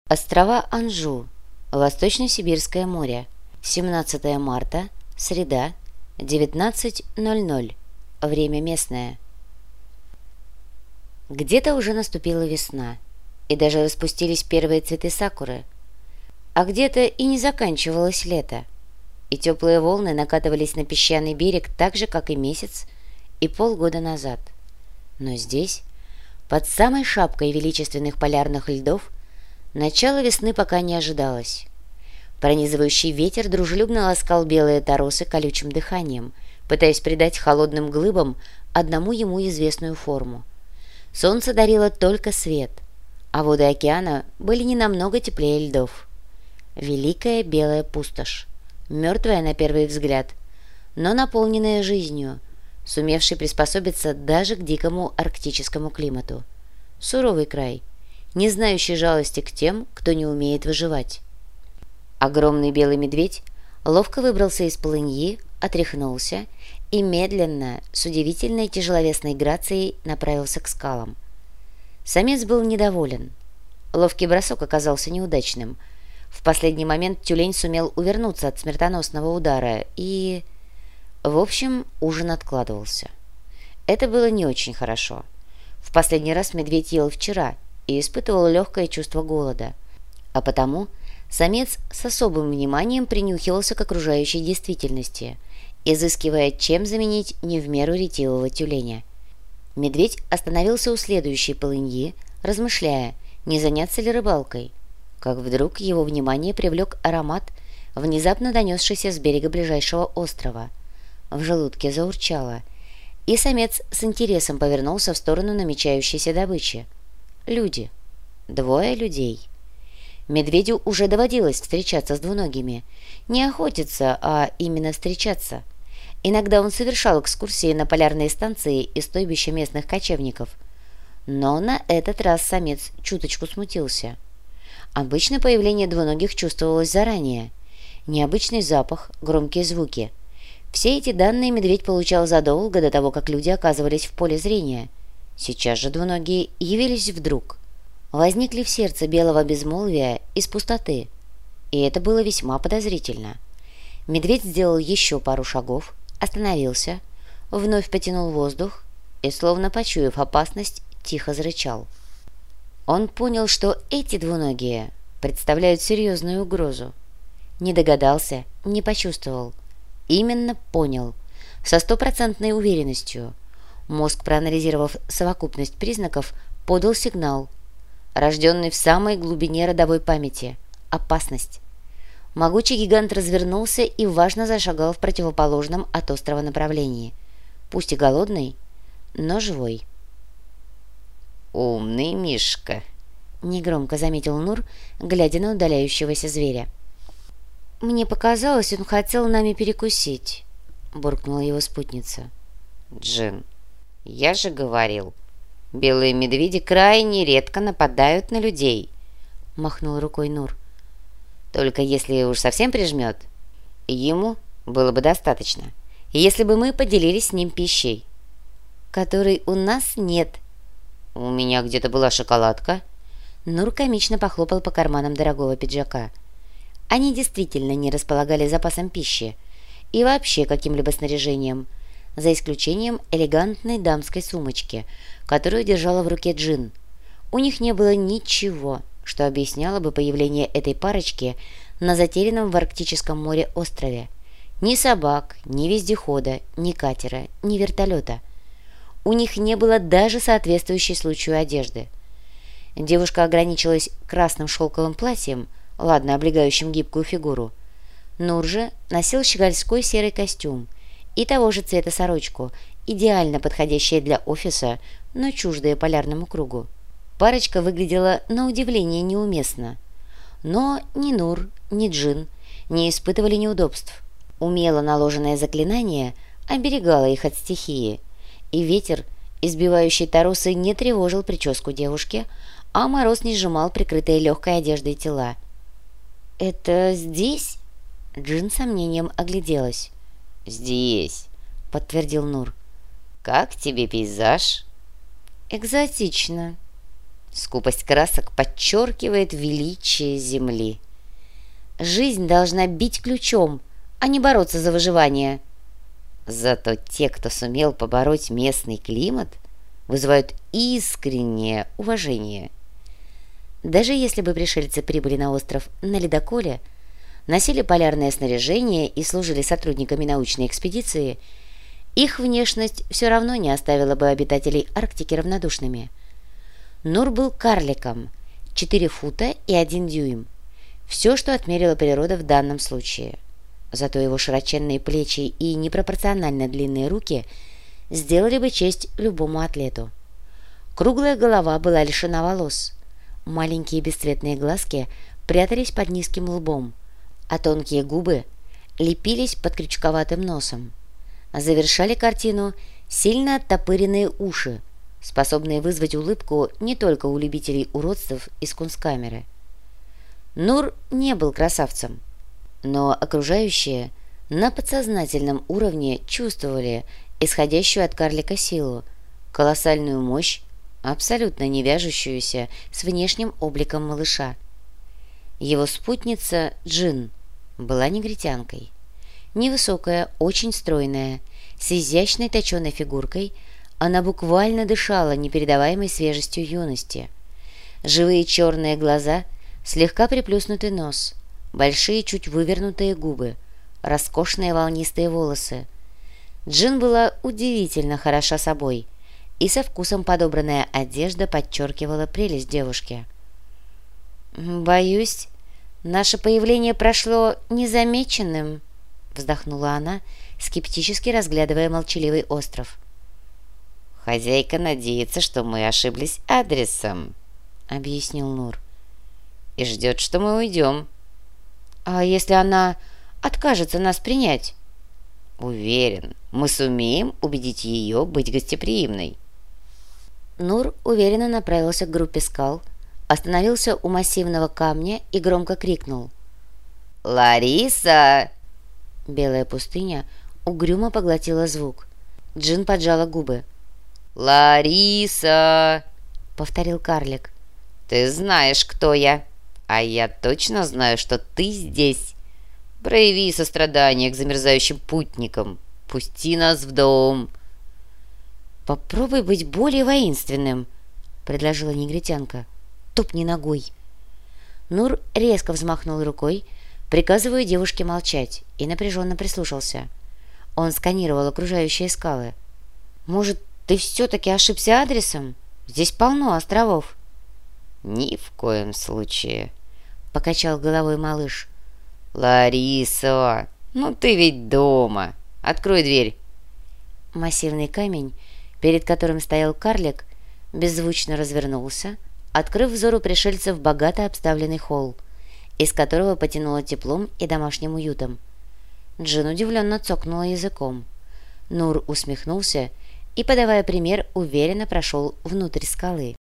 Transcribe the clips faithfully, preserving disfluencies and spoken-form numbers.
Острова Анжу, Восточно-Сибирское море, семнадцатое марта, среда, девятнадцать ноль ноль, время местное. Где-то уже наступила весна, и даже распустились первые цветы сакуры, а где-то и не заканчивалось лето, и теплые волны накатывались на песчаный берег так же, как и месяц и полгода назад. Но здесь, под самой шапкой величественных полярных льдов, начало весны пока не ожидалось. Пронизывающий ветер дружелюбно ласкал белые торосы колючим дыханием, пытаясь придать холодным глыбам одному ему известную форму. Солнце дарило только свет, а воды океана были не намного теплее льдов. Великая белая пустошь, мертвая на первый взгляд, но наполненная жизнью, сумевшей приспособиться даже к дикому арктическому климату. Суровый край, не знающий жалости к тем, кто не умеет выживать. Огромный белый медведь ловко выбрался из полыньи, отряхнулся и медленно, с удивительной тяжеловесной грацией, направился к скалам. Самец был недоволен. Ловкий бросок оказался неудачным. В последний момент тюлень сумел увернуться от смертоносного удара и... В общем, ужин откладывался. Это было не очень хорошо. В последний раз медведь ел вчера и испытывал легкое чувство голода, а потому самец с особым вниманием принюхивался к окружающей действительности, изыскивая, чем заменить не в меру ретивого тюленя. Медведь остановился у следующей полыньи, размышляя, не заняться ли рыбалкой, как вдруг его внимание привлек аромат, внезапно донесшийся с берега ближайшего острова. В желудке заурчало, и самец с интересом повернулся в сторону намечающейся добычи. Люди. Двое людей. Медведю уже доводилось встречаться с двуногими. Не охотиться, а именно встречаться. Иногда он совершал экскурсии на полярные станции и стойбища местных кочевников. Но на этот раз самец чуточку смутился. Обычно появление двуногих чувствовалось заранее. Необычный запах, громкие звуки. Все эти данные медведь получал задолго до того, как люди оказывались в поле зрения. Сейчас же двуногие явились вдруг. Возникли в сердце белого безмолвия из пустоты. И это было весьма подозрительно. Медведь сделал еще пару шагов, остановился, вновь потянул воздух и, словно почуяв опасность, тихо зарычал. Он понял, что эти двуногие представляют серьезную угрозу. Не догадался, не почувствовал. Именно понял, со стопроцентной уверенностью. Мозг, проанализировав совокупность признаков, подал сигнал, рожденный в самой глубине родовой памяти. Опасность. Могучий гигант развернулся и важно зашагал в противоположном от острова направлении. Пусть и голодный, но живой. «Умный Мишка», — негромко заметил Нур, глядя на удаляющегося зверя. «Мне показалось, он хотел нами перекусить», — буркнула его спутница. «Джин, я же говорил, белые медведи крайне редко нападают на людей», — махнул рукой Нур. «Только если уж совсем прижмет, ему было бы достаточно, если бы мы поделились с ним пищей». «Которой у нас нет». «У меня где-то была шоколадка». Нур комично похлопал по карманам дорогого пиджака. Они действительно не располагали запасом пищи и вообще каким-либо снаряжением, за исключением элегантной дамской сумочки, которую держала в руке Джин. У них не было ничего, что объясняло бы появление этой парочки на затерянном в Арктическом море острове. Ни собак, ни вездехода, ни катера, ни вертолета. У них не было даже соответствующей случаю одежды. Девушка ограничилась красным шелковым платьем, ладно облегающим гибкую фигуру. Нур же носил щегольской серый костюм и того же цвета сорочку, идеально подходящая для офиса, но чуждая полярному кругу. Парочка выглядела на удивление неуместно. Но ни Нур, ни Джин не испытывали неудобств. Умело наложенное заклинание оберегало их от стихии, и ветер, избивающий торосы, не тревожил прическу девушки, а мороз не сжимал прикрытые легкой одеждой тела. «Это здесь?» Джин с сомнением огляделась. «Здесь», — подтвердил Нур. «Как тебе пейзаж?» «Экзотично». Скупость красок подчеркивает величие земли. Жизнь должна бить ключом, а не бороться за выживание. Зато те, кто сумел побороть местный климат, вызывают искреннее уважение. Даже если бы пришельцы прибыли на остров на ледоколе, носили полярное снаряжение и служили сотрудниками научной экспедиции, их внешность все равно не оставила бы обитателей Арктики равнодушными. Нур был карликом, четыре фута и один дюйм. Все, что отмерила природа в данном случае. Зато его широченные плечи и непропорционально длинные руки сделали бы честь любому атлету. Круглая голова была лишена волос. Маленькие бесцветные глазки прятались под низким лбом, а тонкие губы лепились под крючковатым носом. Завершали картину сильно оттопыренные уши, способные вызвать улыбку не только у любителей уродств из кунсткамеры. Нур не был красавцем, но окружающие на подсознательном уровне чувствовали исходящую от карлика силу, колоссальную мощь, абсолютно не вяжущуюся с внешним обликом малыша. Его спутница Джин была негритянкой. Невысокая, очень стройная, с изящной точеной фигуркой, она буквально дышала непередаваемой свежестью юности. Живые черные глаза, слегка приплюснутый нос, большие чуть вывернутые губы, роскошные волнистые волосы. Джин была удивительно хороша собой, и со вкусом подобранная одежда подчеркивала прелесть девушки. «Боюсь, наше появление прошло незамеченным», — вздохнула она, скептически разглядывая молчаливый остров. «Хозяйка надеется, что мы ошиблись адресом», — объяснил Нур, — «и ждет, что мы уйдем». «А если она откажется нас принять?» «Уверен, мы сумеем убедить ее быть гостеприимной». Нур уверенно направился к группе скал, остановился у массивного камня и громко крикнул: «Лариса!» Белая пустыня угрюмо поглотила звук. Джин поджала губы. «Лариса!» — повторил карлик. «Ты знаешь, кто я, а я точно знаю, что ты здесь. Прояви сострадание к замерзающим путникам. Пусти нас в дом». «Попробуй быть более воинственным», — предложила негритянка. «Топни ногой». Нур резко взмахнул рукой, приказывая девушке молчать, и напряженно прислушался. Он сканировал окружающие скалы. «Может, ты все-таки ошибся адресом? Здесь полно островов». «Ни в коем случае», — покачал головой малыш. «Лариса, ну ты ведь дома. Открой дверь». Массивный камень, перед которым стоял карлик, беззвучно развернулся, открыв взору пришельцев богато обставленный холл, из которого потянуло теплом и домашним уютом. Джин удивленно цокнула языком. Нур усмехнулся и, подавая пример, уверенно прошел внутрь скалы.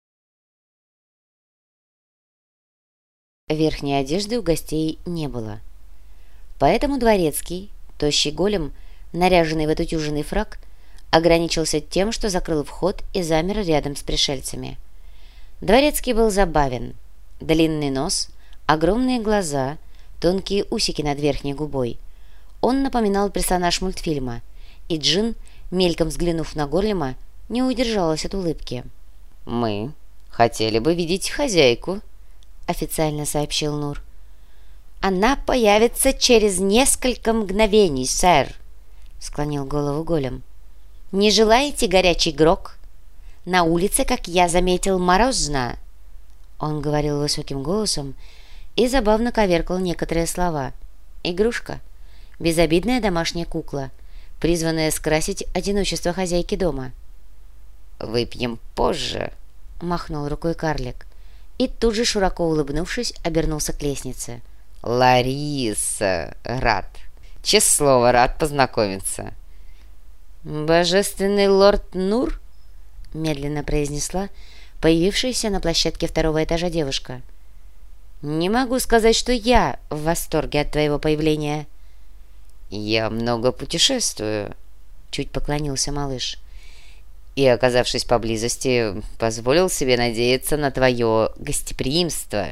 Верхней одежды у гостей не было. Поэтому дворецкий, тощий голем, наряженный в отутюженный фрак, ограничился тем, что закрыл вход и замер рядом с пришельцами. Дворецкий был забавен. Длинный нос, огромные глаза, тонкие усики над верхней губой. Он напоминал персонаж мультфильма, и Джин, мельком взглянув на голема, не удержалась от улыбки. «Мы хотели бы видеть хозяйку», — официально сообщил Нур. «Она появится через несколько мгновений, сэр», — склонил голову голем. «Не желаете горячий грог? На улице, как я заметил, морозно». Он говорил высоким голосом и забавно коверкал некоторые слова. «Игрушка. Безобидная домашняя кукла, призванная скрасить одиночество хозяйки дома». «Выпьем позже», — махнул рукой карлик. И тут же, широко улыбнувшись, обернулся к лестнице. «Лариса, рад. Честное слово, рад познакомиться». «Божественный лорд Нур?» — медленно произнесла появившаяся на площадке второго этажа девушка. «Не могу сказать, что я в восторге от твоего появления». «Я много путешествую», — чуть поклонился малыш. и, оказавшись поблизости, позволил себе надеяться на твое гостеприимство».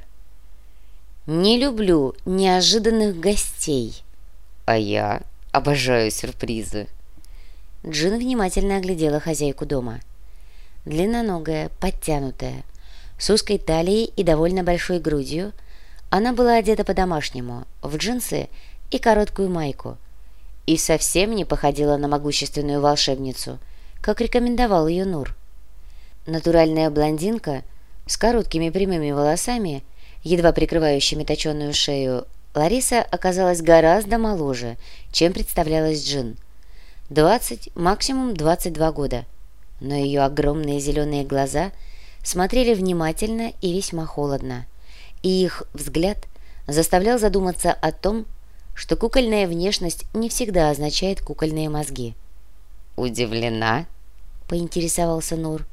«Не люблю неожиданных гостей». «А я обожаю сюрпризы». Джин внимательно оглядела хозяйку дома. Длинноногая, подтянутая, с узкой талией и довольно большой грудью, она была одета по-домашнему, в джинсы и короткую майку, и совсем не походила на могущественную волшебницу, как рекомендовал ее Нур. Натуральная блондинка с короткими прямыми волосами, едва прикрывающими точеную шею, Лариса оказалась гораздо моложе, чем представлялась Джин. Двадцать, максимум двадцать два года. Но ее огромные зеленые глаза смотрели внимательно и весьма холодно, и их взгляд заставлял задуматься о том, что кукольная внешность не всегда означает кукольные мозги. «Удивлена?» — поинтересовался Нур.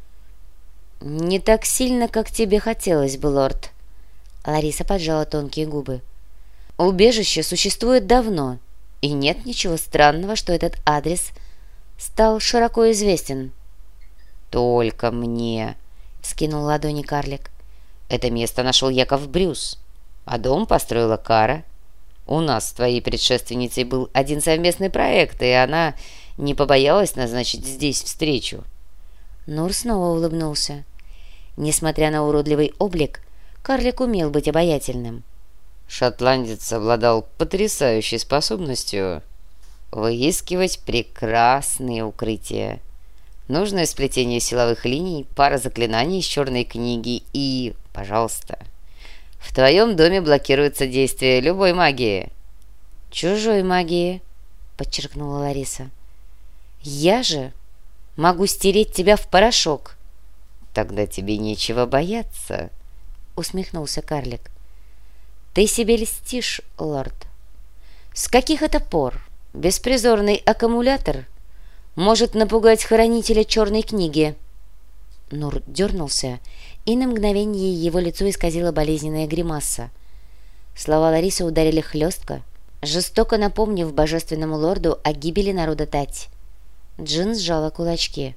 «Не так сильно, как тебе хотелось бы, лорд». Лариса поджала тонкие губы. «Убежище существует давно, и нет ничего странного, что этот адрес стал широко известен». «Только мне», — скинул ладони карлик. «Это место нашел Яков Брюс, а дом построила Кара. У нас с твоей предшественницей был один совместный проект, и она не побоялась назначить здесь встречу». Нур снова улыбнулся. Несмотря на уродливый облик, карлик умел быть обаятельным. Шотландец обладал потрясающей способностью выискивать прекрасные укрытия. Нужное сплетение силовых линий, пара заклинаний из черной книги и, пожалуйста, в твоем доме блокируется действие любой магии. «Чужой магии», — подчеркнула Лариса. «Я же могу стереть тебя в порошок». «Тогда тебе нечего бояться», — усмехнулся карлик. «Ты себе льстишь, лорд. С каких это пор беспризорный аккумулятор может напугать хранителя черной книги?» Нур дернулся, и на мгновение его лицо исказило болезненная гримаса. Слова Ларисы ударили хлестко, жестоко напомнив божественному лорду о гибели народа Тать. Джин сжала кулачки.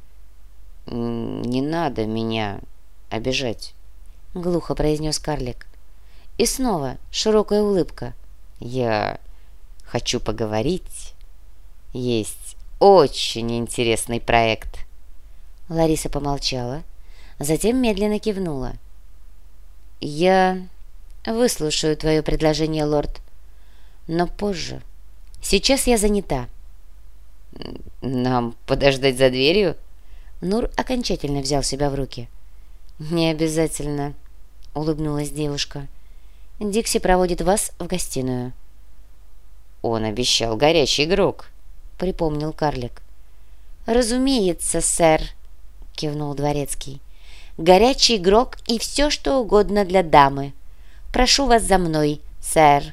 «Не надо меня обижать», — глухо произнес карлик. И снова широкая улыбка. «Я хочу поговорить. Есть очень интересный проект». Лариса помолчала, затем медленно кивнула. «Я выслушаю твое предложение, лорд, но позже. Сейчас я занята». «Нам подождать за дверью?» Нур окончательно взял себя в руки. «Не обязательно», — улыбнулась девушка. «Дикси проводит вас в гостиную». «Он обещал горячий игрок», — припомнил карлик. «Разумеется, сэр», — кивнул дворецкий. «Горячий игрок и все, что угодно для дамы. Прошу вас за мной, сэр».